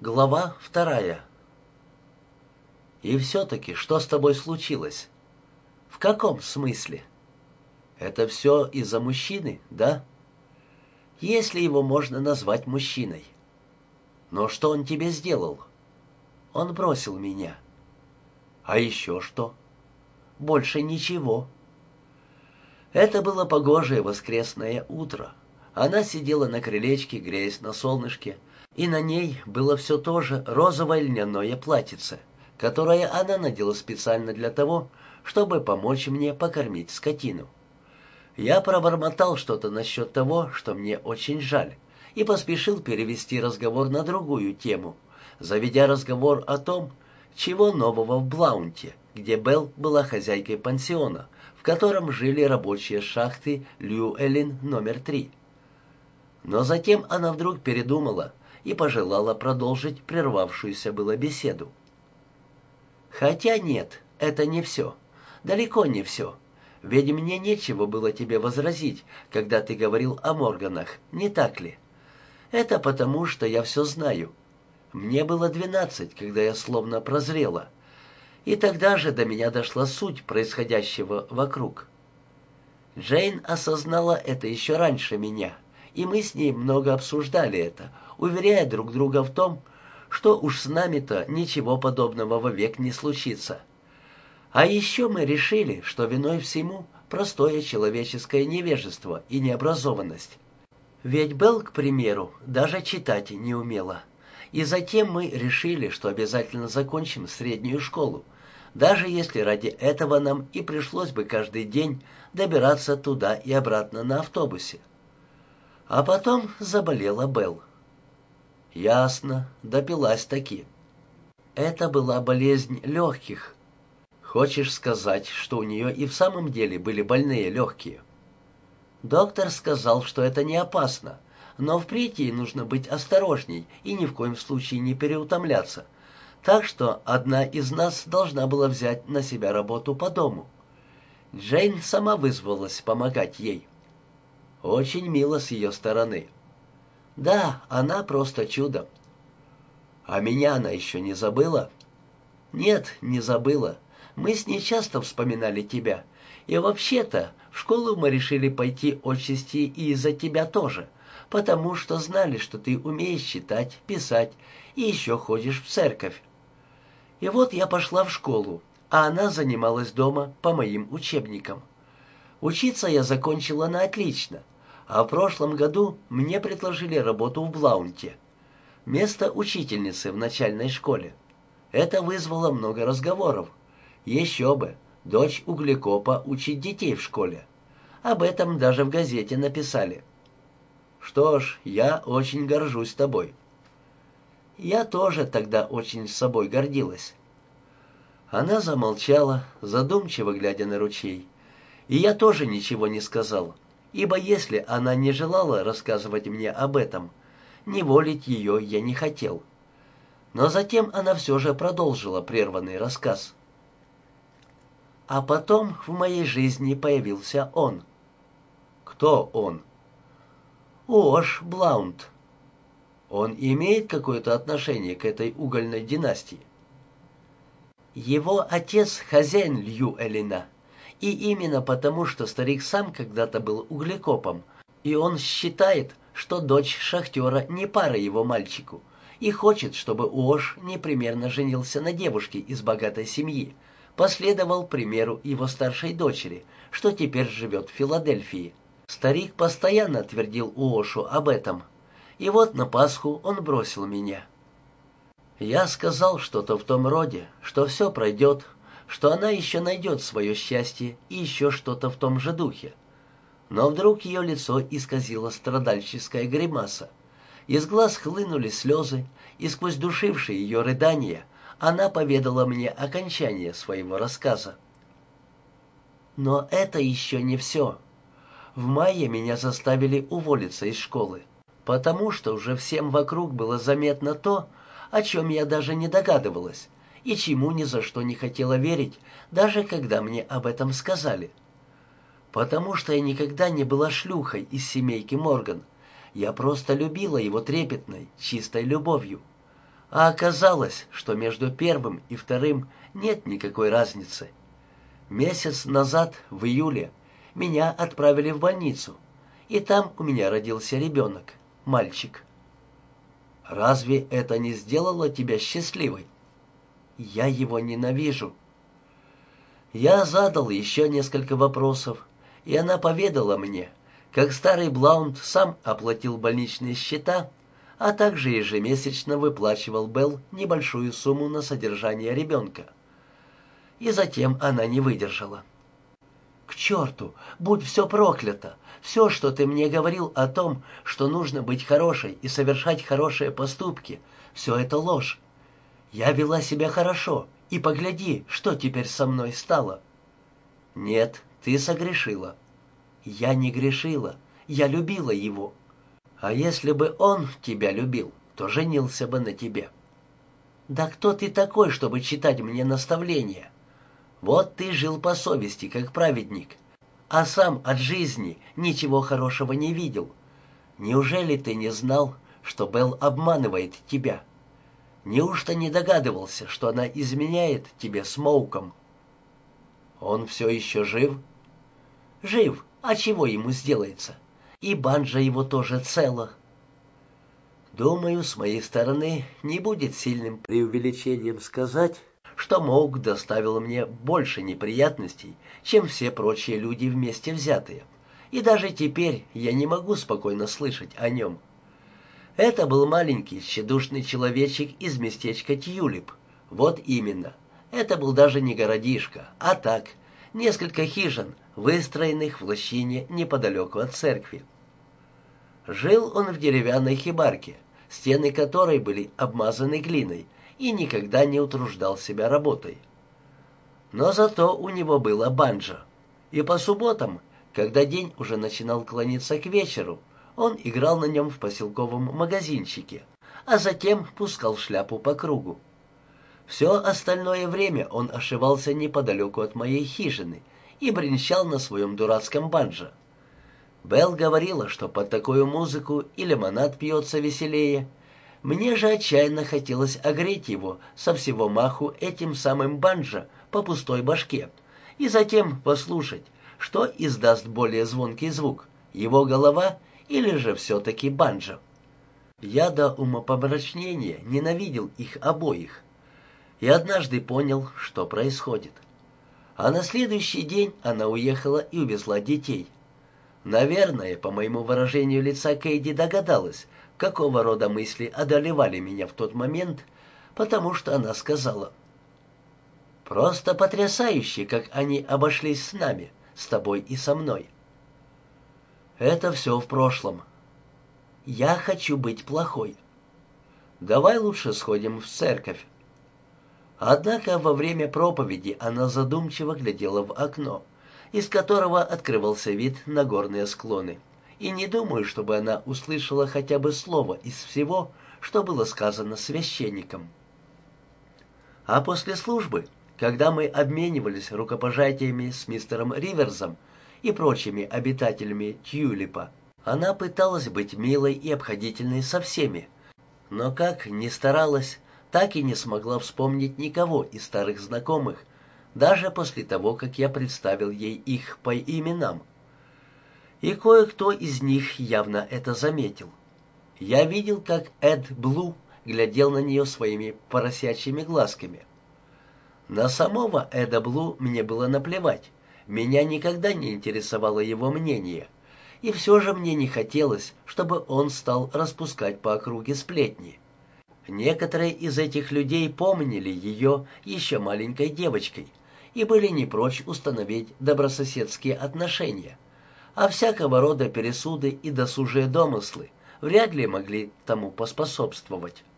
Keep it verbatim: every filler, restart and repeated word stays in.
Глава вторая. И все-таки, что с тобой случилось? В каком смысле? Это все из-за мужчины, да? Если его можно назвать мужчиной. Но что он тебе сделал? Он бросил меня. А еще что? Больше ничего. Это было погожее воскресное утро. Она сидела на крылечке, греясь на солнышке, и на ней было все то же розовое льняное платьице, которое она надела специально для того, чтобы помочь мне покормить скотину. Я пробормотал что-то насчет того, что мне очень жаль, и поспешил перевести разговор на другую тему, заведя разговор о том, чего нового в Блаунте, где Белл была хозяйкой пансиона, в котором жили рабочие шахты Льюэллин номер три. Но затем она вдруг передумала и пожелала продолжить прервавшуюся было беседу. «Хотя нет, это не все. Далеко не все. Ведь мне нечего было тебе возразить, когда ты говорил о Морганах, не так ли? Это потому, что я все знаю. Мне было двенадцать, когда я словно прозрела. И тогда же до меня дошла суть происходящего вокруг. Джейн осознала это еще раньше меня, и мы с ней много обсуждали это, уверяя друг друга в том, что уж с нами-то ничего подобного вовек не случится. А еще мы решили, что виной всему простое человеческое невежество и необразованность. Ведь Белл, к примеру, даже читать не умела. И затем мы решили, что обязательно закончим среднюю школу, даже если ради этого нам и пришлось бы каждый день добираться туда и обратно на автобусе. А потом заболела Белл. Ясно, допилась-таки. Это была болезнь легких. Хочешь сказать, что у нее и в самом деле были больные легкие? Доктор сказал, что это не опасно, но впредь ей нужно быть осторожней и ни в коем случае не переутомляться. Так что одна из нас должна была взять на себя работу по дому. Джейн сама вызвалась помогать ей. Очень мило с ее стороны. Да, она просто чудо. А меня она еще не забыла? Нет, не забыла. Мы с ней часто вспоминали тебя. И вообще-то в школу мы решили пойти отчасти и из-за тебя тоже, потому что знали, что ты умеешь читать, писать и еще ходишь в церковь. И вот я пошла в школу, а она занималась дома по моим учебникам. Учиться я закончила на отлично, а в прошлом году мне предложили работу в Блаунте. Место учительницы в начальной школе. Это вызвало много разговоров. Еще бы, дочь углекопа учит детей в школе. Об этом даже в газете написали. Что ж, я очень горжусь тобой. Я тоже тогда очень с собой гордилась. Она замолчала, задумчиво глядя на ручей. И я тоже ничего не сказал, ибо если она не желала рассказывать мне об этом, неволить ее я не хотел. Но затем она все же продолжила прерванный рассказ. А потом в моей жизни появился он. Кто он? Уош Блаунт. Он имеет какое-то отношение к этой угольной династии? Его отец хозяин Льюэллина. И именно потому, что старик сам когда-то был углекопом, и он считает, что дочь шахтера не пара его мальчику, и хочет, чтобы Уош непременно женился на девушке из богатой семьи, последовал примеру его старшей дочери, что теперь живет в Филадельфии. Старик постоянно твердил Уошу об этом, и вот на Пасху он бросил меня. Я сказал что-то в том роде, что все пройдет, что она еще найдет свое счастье и еще что-то в том же духе. Но вдруг ее лицо исказило страдальческая гримаса. Из глаз хлынули слезы, и сквозь душившие ее рыдания она поведала мне окончание своего рассказа. Но это еще не все. В мае меня заставили уволиться из школы, потому что уже всем вокруг было заметно то, о чем я даже не догадывалась, и чему ни за что не хотела верить, даже когда мне об этом сказали. Потому что я никогда не была шлюхой из семейки Морган. Я просто любила его трепетной, чистой любовью. А оказалось, что между первым и вторым нет никакой разницы. Месяц назад, в июле, меня отправили в больницу, и там у меня родился ребенок, мальчик. Разве это не сделало тебя счастливой? Я его ненавижу. Я задал еще несколько вопросов, и она поведала мне, как старый Блаунд сам оплатил больничные счета, а также ежемесячно выплачивал Белл небольшую сумму на содержание ребенка. И затем она не выдержала. «К черту! Будь все проклято! Все, что ты мне говорил о том, что нужно быть хорошей и совершать хорошие поступки, все это ложь. Я вела себя хорошо, и погляди, что теперь со мной стало». «Нет, ты согрешила». «Я не грешила, я любила его. А если бы он тебя любил, то женился бы на тебе». «Да кто ты такой, чтобы читать мне наставления? Вот ты жил по совести, как праведник, а сам от жизни ничего хорошего не видел. Неужели ты не знал, что Белл обманывает тебя? Неужто не догадывался, что она изменяет тебе с Моуком?» «Он все еще жив?» «Жив, а чего ему сделается? И банджа его тоже цела». Думаю, с моей стороны не будет сильным преувеличением сказать, что Моук доставил мне больше неприятностей, чем все прочие люди вместе взятые, и даже теперь я не могу спокойно слышать о нем. Это был маленький, тщедушный человечек из местечка Тьюлип. Вот именно. Это был даже не городишко, а так, несколько хижин, выстроенных в лощине неподалеку от церкви. Жил он в деревянной хибарке, стены которой были обмазаны глиной, и никогда не утруждал себя работой. Но зато у него было банджо, и по субботам, когда день уже начинал клониться к вечеру, он играл на нем в поселковом магазинчике, а затем пускал шляпу по кругу. Все остальное время он ошивался неподалеку от моей хижины и бренчал на своем дурацком банджо. Белл говорила, что под такую музыку и лимонад пьется веселее. Мне же отчаянно хотелось огреть его со всего маху этим самым банджо по пустой башке и затем послушать, что издаст более звонкий звук, его голова или же все-таки банджо. Я до умопомрачнения ненавидел их обоих. И однажды понял, что происходит. А на следующий день она уехала и увезла детей. Наверное, по моему выражению лица, Кейди догадалась, какого рода мысли одолевали меня в тот момент, потому что она сказала: «Просто потрясающе, как они обошлись с нами, с тобой и со мной». Это все в прошлом. Я хочу быть плохой. Давай лучше сходим в церковь. Однако во время проповеди она задумчиво глядела в окно, из которого открывался вид на горные склоны, и не думаю, чтобы она услышала хотя бы слово из всего, что было сказано священником. А после службы, когда мы обменивались рукопожатиями с мистером Риверсом и прочими обитателями Тьюлипа, она пыталась быть милой и обходительной со всеми, но как ни старалась, так и не смогла вспомнить никого из старых знакомых, даже после того, как я представил ей их по именам. И кое-кто из них явно это заметил. Я видел, как Эд Блу глядел на нее своими поросячьими глазками. На самого Эда Блу мне было наплевать, меня никогда не интересовало его мнение, и все же мне не хотелось, чтобы он стал распускать по округе сплетни. Некоторые из этих людей помнили ее еще маленькой девочкой и были не прочь установить добрососедские отношения, а всякого рода пересуды и досужие домыслы вряд ли могли тому поспособствовать.